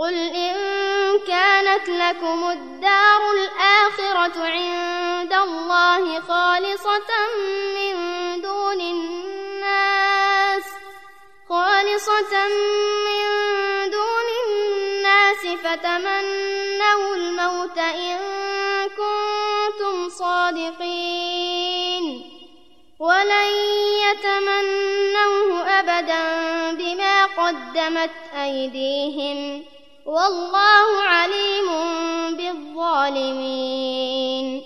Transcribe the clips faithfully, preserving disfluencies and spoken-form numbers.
قل إن كانت لكم الدار الآخرة عند الله خالصة من دون الناس خالصة من دون الناس فتمنوا الموت إن كنتم صادقين ولن يتمنوه أبدا بما قدمت أيديهم والله عليم بالظالمين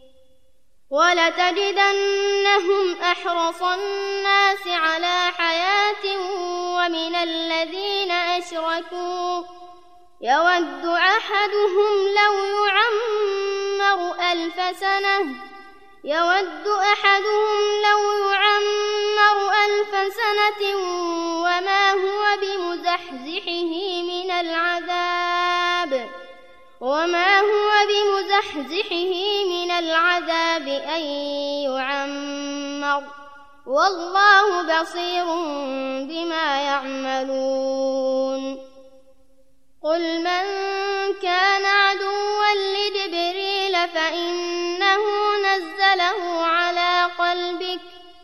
ولتجدنهم أحرص الناس على حياة ومن الذين أشركوا يود أحدهم لو يعمر ألف سنة يود أحدهم لو يعمر ألف سنة وما هو بمزحزحه من العذاب وما هو بمزحزحه من العذاب أن يعمر والله بصير بما يعملون قل من كان عدوا لجبريل فإنه نزله على قلبك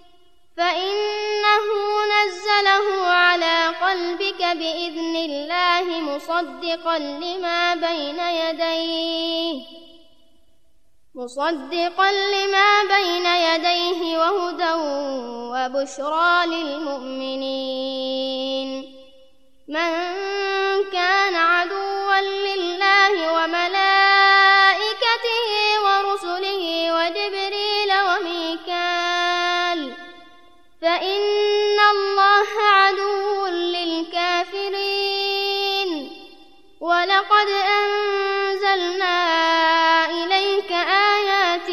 فإنه نزله على قلبك بإذن الله مصدقا لما بين يديه مصدقا لما بين يديه وهدى وبشرى للمؤمنين من كان عدوا لله وملائكته ورسله وجبريل وميكال فإن الله عدو للكافرين ولقد أنزلنا إليك آيات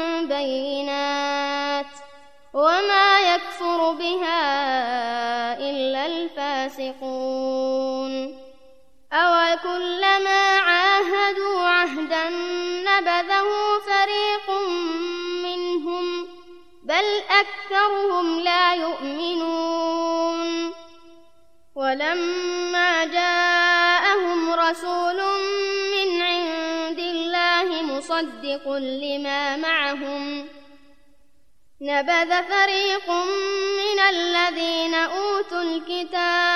بينات وما يكفر بها إلا الفاسقون أوكلما عاهدوا عهدا نبذه فريق منهم بل أكثرهم لا يؤمنون ولما جاءهم رسول من عند الله مصدق لما معهم نبذ فريق من الذين أوتوا الكتاب